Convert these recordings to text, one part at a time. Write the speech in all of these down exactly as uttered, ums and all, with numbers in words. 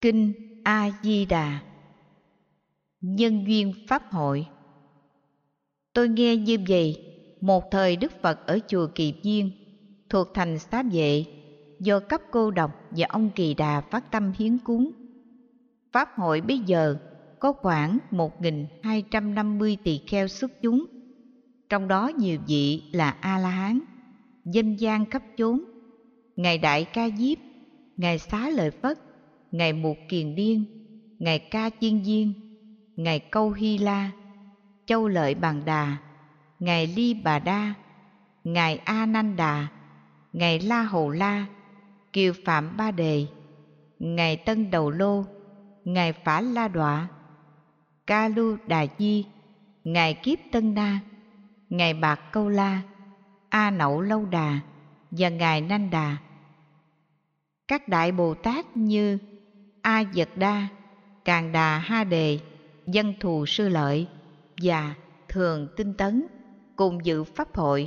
Kinh A Di Đà. Nhân duyên pháp hội. Tôi nghe như vậy, một thời Đức Phật ở chùa Kỳ Viên thuộc thành Xá Vệ, do cấp cô độc và ông Kỳ Đà phát tâm hiến cúng. Pháp hội bây giờ có khoảng một nghìn hai trăm năm mươi tỳ kheo xuất chúng, trong đó nhiều vị là A-la-hán, danh gian khắp chốn. Ngài Đại Ca Diếp, Ngài Xá Lợi Phất, Ngài Mục Kiền Liên, Ngài Ca Chiên Viên, Ngài Câu Hy La, Châu Lợi Bàn Đà, Ngài Ly Bà Đa, Ngài A Nan Đà, Ngài La Hầu La, Kiều Phạm Ba Đề, Ngài Tân Đầu Lô, Ngài Phả La Đọa, Ca Lu Đà Di, Ngài Kiếp Tân Na, Ngài Bạc Câu La, A Nậu Lâu Đà và Ngài Nan Đà. Các đại Bồ Tát như A Dật Đa, Càn Đà Ha Đề, Dân Thù Sư Lợi và Thường Tinh Tấn cùng dự pháp hội.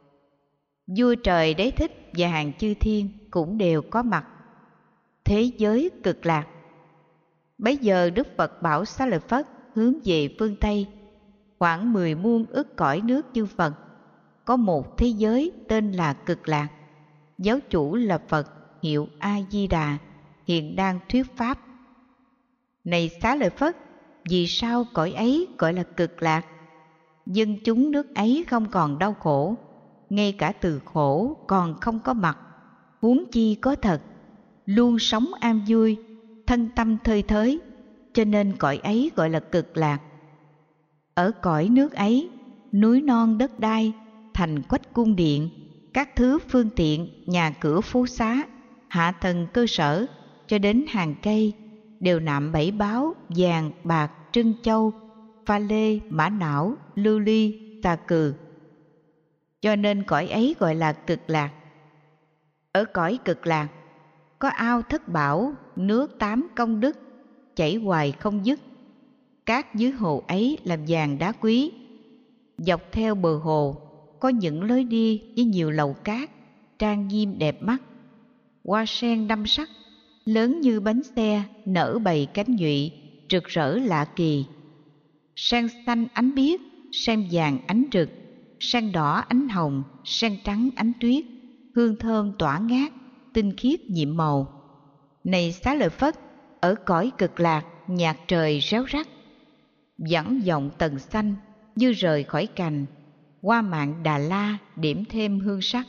Vua Trời Đế Thích và hàng chư thiên cũng đều có mặt. Thế giới cực lạc. Bấy giờ Đức Phật bảo Xá Lợi Phất hướng về phương Tây, khoảng mười muôn ức cõi nước chư Phật, có một thế giới tên là Cực Lạc. Giáo chủ là Phật, hiệu A Di Đà, hiện đang thuyết pháp. Này Xá Lợi Phất, vì sao cõi ấy gọi là Cực Lạc? Dân chúng nước ấy không còn đau khổ, ngay cả từ khổ còn không có mặt, huống chi có thật, luôn sống an vui, thân tâm thơi thới, cho nên cõi ấy gọi là Cực Lạc. Ở cõi nước ấy, núi non đất đai, thành quách cung điện, các thứ phương tiện, nhà cửa phú xá, hạ tầng cơ sở cho đến hàng cây đều nạm bảy báu vàng bạc trân châu, pha lê, mã não, lưu ly, tà cừ, cho nên cõi ấy gọi là Cực Lạc. Ở cõi Cực Lạc có ao thất bảo, nước tám công đức chảy hoài không dứt. Các dưới hồ ấy làm vàng đá quý. Dọc theo bờ hồ có những lối đi với nhiều lầu cát trang nghiêm đẹp mắt. Hoa sen đăm sắc lớn như bánh xe nở bầy cánh nhụy rực rỡ lạ kỳ. Sen xanh ánh biếc, sen vàng ánh rực, sen đỏ ánh hồng, sen trắng ánh tuyết, hương thơm tỏa ngát, tinh khiết nhiệm màu. Này Xá Lợi Phất, ở cõi Cực Lạc nhạc trời réo rắt, vẳng vọng tầng xanh như rời khỏi cành, hoa mạn Đà La điểm thêm hương sắc.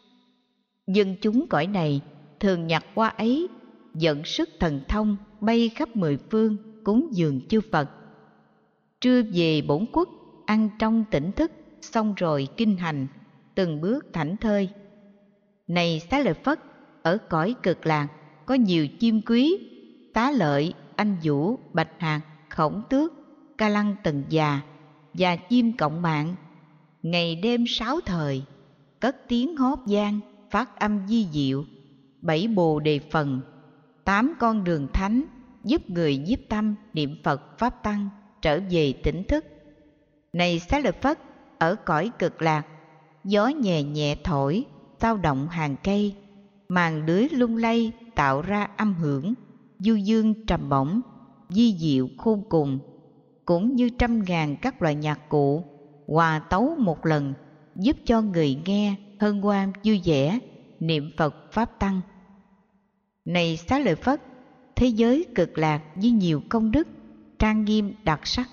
Dân chúng cõi này thường nhặt hoa ấy, dẫn sức thần thông bay khắp mười phương cúng dường chư Phật. Trưa về bổn quốc, ăn trong tỉnh thức, xong rồi kinh hành, từng bước thảnh thơi. Này Xá Lợi Phất, ở cõi Cực Lạc có nhiều chim quý, Tá Lợi, Anh Vũ, Bạch Hạc, Khổng Tước, Ca Lăng Tần Già và chim cộng mạng. Ngày đêm sáu thời, cất tiếng hót vang, phát âm di diệu, bảy bồ đề phần, tám con đường thánh, giúp người nhiếp tâm niệm Phật pháp tăng trở về tỉnh thức. Này Xá Lợi Phất, ở cõi Cực Lạc gió nhẹ nhẹ thổi, sao động hàng cây, màn lưới lung lay tạo ra âm hưởng, du dương trầm bổng, di diệu khôn cùng, cũng như trăm ngàn các loại nhạc cụ hòa tấu một lần, giúp cho người nghe hân hoan vui vẻ niệm Phật pháp tăng. Này Xá Lợi Phất, thế giới Cực Lạc với nhiều công đức trang nghiêm đặc sắc.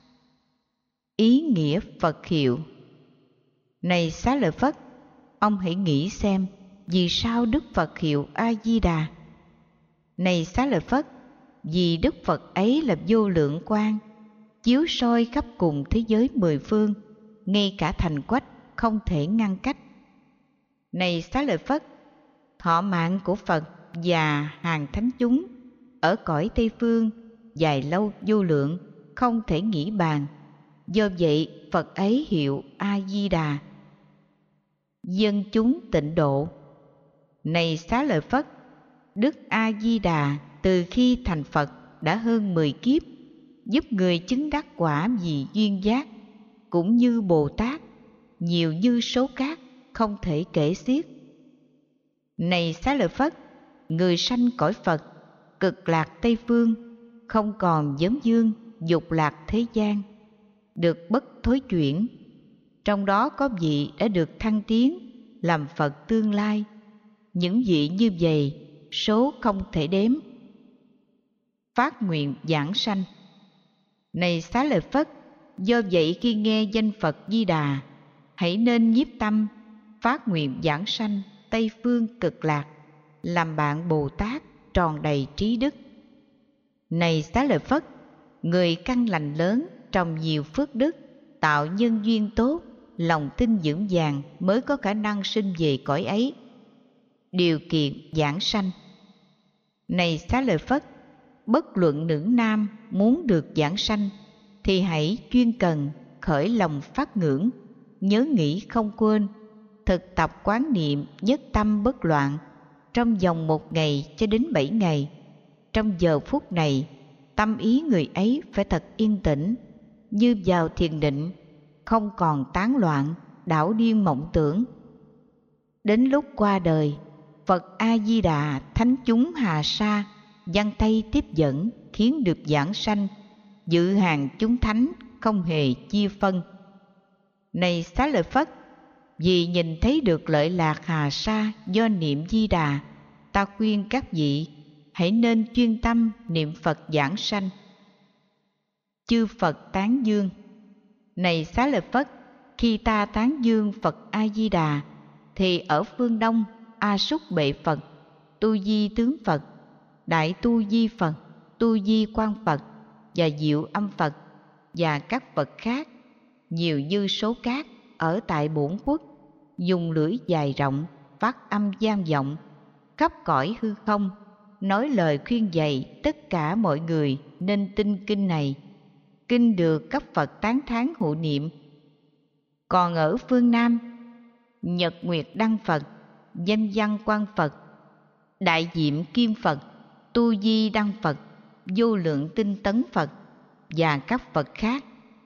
Ý nghĩa Phật hiệu. Này Xá Lợi Phất, ông hãy nghĩ xem vì sao Đức Phật hiệu A Di Đà. Này Xá Lợi Phất, vì Đức Phật ấy là vô lượng quang, chiếu soi khắp cùng thế giới mười phương, ngay cả thành quách không thể ngăn cách. Này Xá Lợi Phất, thọ mạng của Phật và hàng thánh chúng ở cõi Tây phương dài lâu vô lượng, không thể nghĩ bàn. Do vậy Phật ấy hiệu A Di Đà. Dân chúng tịnh độ. Này Xá Lợi Phất, Đức A Di Đà từ khi thành Phật đã hơn mười kiếp, giúp người chứng đắc quả vì duyên giác, cũng như Bồ Tát, nhiều như số cát, không thể kể xiết. Này Xá Lợi Phất, người sanh cõi Phật cực lạc Tây Phương, không còn vấn vương dục lạc thế gian, được bất thối chuyển. Trong đó có vị đã được thăng tiến làm Phật tương lai. Những vị như vậy số không thể đếm. Phát nguyện giảng sanh. Này Xá Lợi Phất, do vậy khi nghe danh Phật Di Đà, hãy nên nhiếp tâm phát nguyện giảng sanh Tây Phương cực lạc, làm bạn Bồ Tát tròn đầy trí đức. Này Xá Lợi Phất, người căn lành lớn, trồng nhiều phước đức, tạo nhân duyên tốt, lòng tin vững vàng mới có khả năng sinh về cõi ấy. Điều kiện giảng sanh. Này Xá Lợi Phất, bất luận nữ nam muốn được giảng sanh thì hãy chuyên cần khởi lòng phát ngưỡng, nhớ nghĩ không quên, thực tập quán niệm nhất tâm bất loạn trong vòng một ngày cho đến bảy ngày. Trong giờ phút này, tâm ý người ấy phải thật yên tĩnh, như vào thiền định, không còn tán loạn, đảo điên mộng tưởng. Đến lúc qua đời, Phật A Di Đà thánh chúng Hà Sa giang tay tiếp dẫn, khiến được giảng sanh, dự hàng chúng thánh không hề chia phân. Này Xá Lợi Phất, vì nhìn thấy được lợi lạc Hà Sa do niệm Di Đà, ta khuyên các vị hãy nên chuyên tâm niệm Phật giảng sanh. Chư Phật tán dương. Này Xá Lợi Phất, khi ta tán dương Phật A Di Đà thì ở phương Đông A Súc Bệ Phật, Tu Di Tướng Phật, Đại Tu Di Phật, Tu Di Quang Phật và Diệu Âm Phật và các Phật khác nhiều như số cát ở tại bổn quốc, dùng lưỡi dài rộng phát âm vang vọng khắp cõi hư không, nói lời khuyên dạy tất cả mọi người nên tin kinh này. Kinh được các Phật tán thán hộ niệm. Còn ở phương Nam, Nhật Nguyệt Đăng Phật, Danh Văn Quang Phật, Đại Diệm Kim Phật, Tu Di Đăng Phật, Vô Lượng Tinh Tấn Phật và các Phật khác.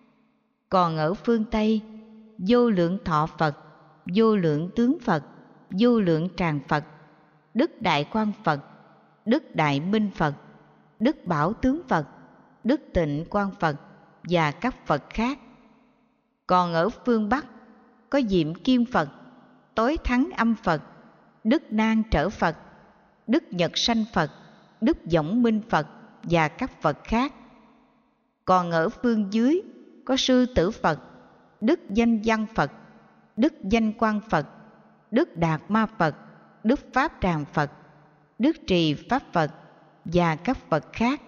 Còn ở phương Tây, Vô Lượng Thọ Phật, Vô Lượng Tướng Phật, Vô Lượng Tràng Phật, Đức Đại Quang Phật, Đức Đại Minh Phật, Đức Bảo Tướng Phật, Đức Tịnh Quang Phật và các Phật khác. Còn ở phương Bắc có Diệm Kim Phật, Tối Thắng Âm Phật, Đức Nan Trở Phật, Đức Nhật Sanh Phật, Đức Võng Minh Phật và các Phật khác. Còn ở phương dưới có Sư Tử Phật, Đức Danh Văn Phật, Đức Danh Quang Phật, Đức Đạt Ma Phật, Đức Pháp Tràng Phật, Đức Trì Pháp Phật và các Phật khác.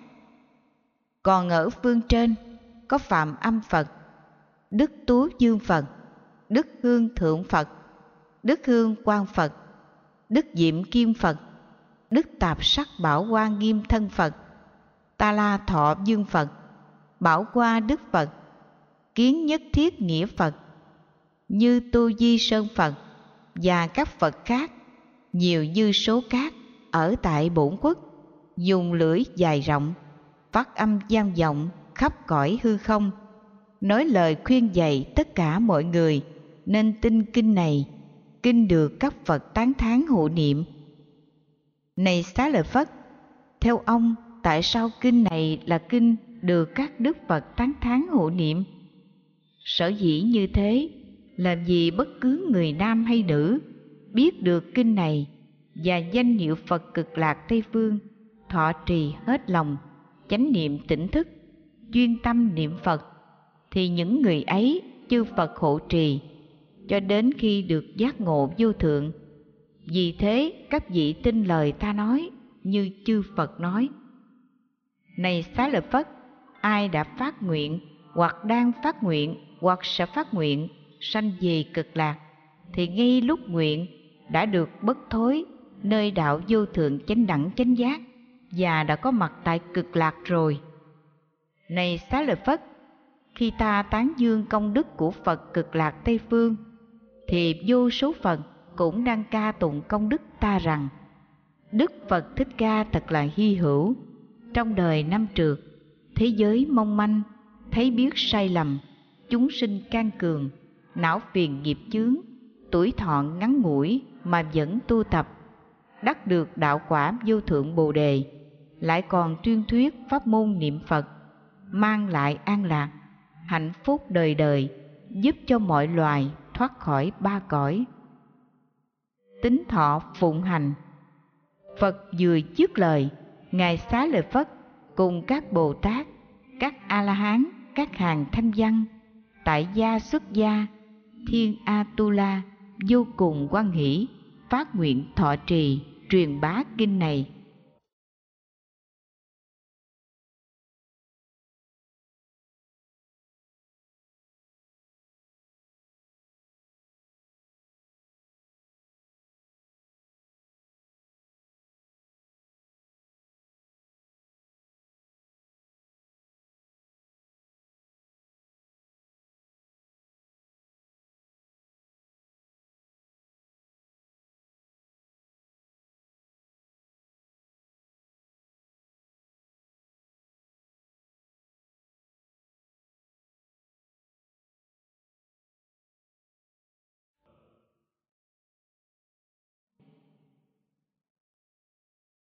Còn ở phương trên có Phạm Âm Phật, Đức Tú Dương Phật, Đức Hương Thượng Phật, Đức Hương Quang Phật, Đức Diệm Kim Phật, Đức Tạp Sắc Bảo Hoa Nghiêm Thân Phật, Ta La Thọ Dương Phật, Bảo Hoa Đức Phật, Kiến Nhất Thiết Nghĩa Phật, Như Tu Di Sơn Phật và các Phật khác nhiều như số cát ở tại bổn quốc, dùng lưỡi dài rộng phát âm vang vọng khắp cõi hư không, nói lời khuyên dạy tất cả mọi người nên tin kinh này. Kinh được các Phật tán thán hộ niệm. Này Xá Lợi Phất, theo ông, tại sao kinh này là kinh được các Đức Phật tán thán hộ niệm? Sở dĩ như thế là vì bất cứ người nam hay nữ biết được kinh này và danh hiệu Phật Cực Lạc Tây Phương, thọ trì hết lòng, chánh niệm tỉnh thức, chuyên tâm niệm Phật, thì những người ấy chư Phật hộ trì cho đến khi được giác ngộ vô thượng. Vì thế các vị tin lời ta nói như chư Phật nói. Này Xá Lợi Phất, ai đã phát nguyện hoặc đang phát nguyện hoặc sẽ phát nguyện sanh về Cực Lạc thì ngay lúc nguyện đã được bất thối nơi đạo vô thượng chánh đẳng chánh giác và đã có mặt tại Cực Lạc rồi. Này Xá Lợi Phất, khi ta tán dương công đức của Phật Cực Lạc Tây Phương thì vô số Phật cũng đang ca tụng công đức ta rằng: Đức Phật Thích Ca thật là hy hữu. Trong đời năm trượt, thế giới mong manh, thấy biết sai lầm, chúng sinh can cường, não phiền nghiệp chướng, tuổi thọ ngắn ngủi mà vẫn tu tập, đắc được đạo quả vô thượng Bồ Đề, lại còn tuyên thuyết pháp môn niệm Phật, mang lại an lạc, hạnh phúc đời đời, giúp cho mọi loài thoát khỏi ba cõi. Tín thọ phụng hành. Phật vừa dứt lời, Ngài Xá Lợi Phất cùng các Bồ Tát, các A-la-hán, các hàng thanh văn, tại gia xuất gia, Thiên A-tu-la vô cùng hoan hỷ, phát nguyện thọ trì, truyền bá kinh này.